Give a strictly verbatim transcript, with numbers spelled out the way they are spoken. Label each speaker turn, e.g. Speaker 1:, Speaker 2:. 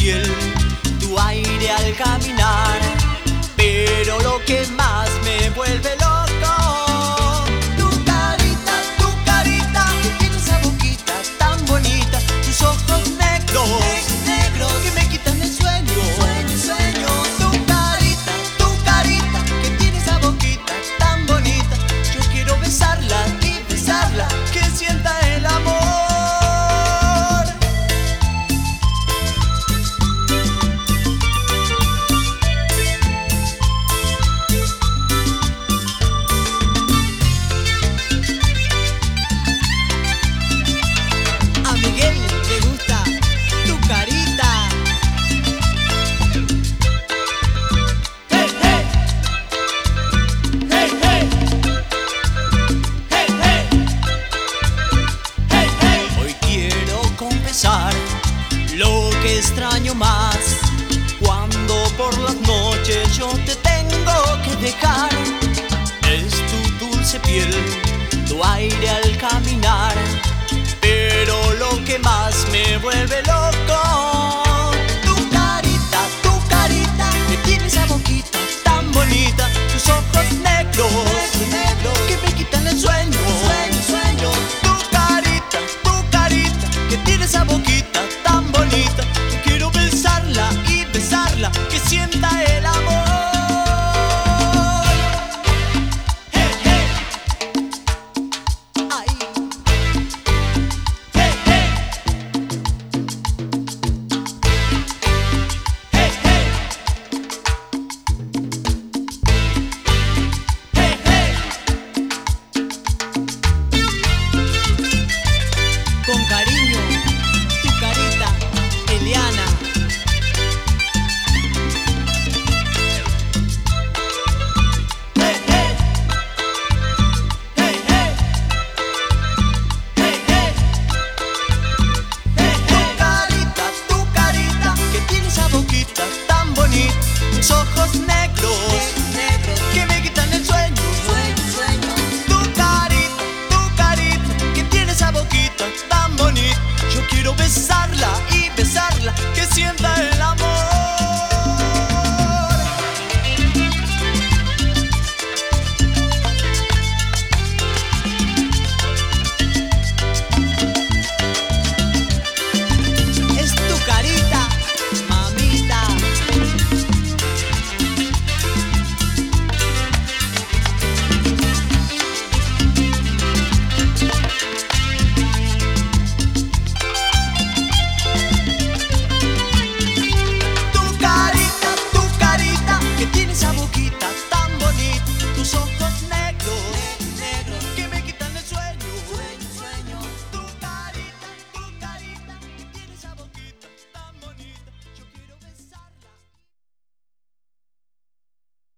Speaker 1: piel, tu aire al caminar. Pero lo que más me vuelve loco, tu carita, tu carita, que tiene esa boquita tan bonita, tus ojos negros, negros, que me quitan el sueño, sueño, sueño. Tu carita, tu carita, que tiene esa boquita tan bonita, yo quiero besarla y besarla, que sienta el amor. Lo que extraño más, cuando por las noches yo te tengo que dejar, es tu dulce piel, tu aire al caminar. Pero lo que más me vuelve loco, tu carita, tu carita, que tiene esa boquita tan bonita, tus ojos negros, negros, que me quitan el sueño, sueño, sueño. Tu carita, tu carita, que tiene esa boquita tan bonita, yo quiero besarla y besarla, que sienta el amor. Hey, hey. Ay. Hey, hey. Hey, hey. Hey, hey. Con cariño, tu carita, Eliana. Hey, hey. Hey, hey. Hey, hey. Hey, hey. Tu carita, tu carita, que tiene esa boquita tan bonita, tus ojos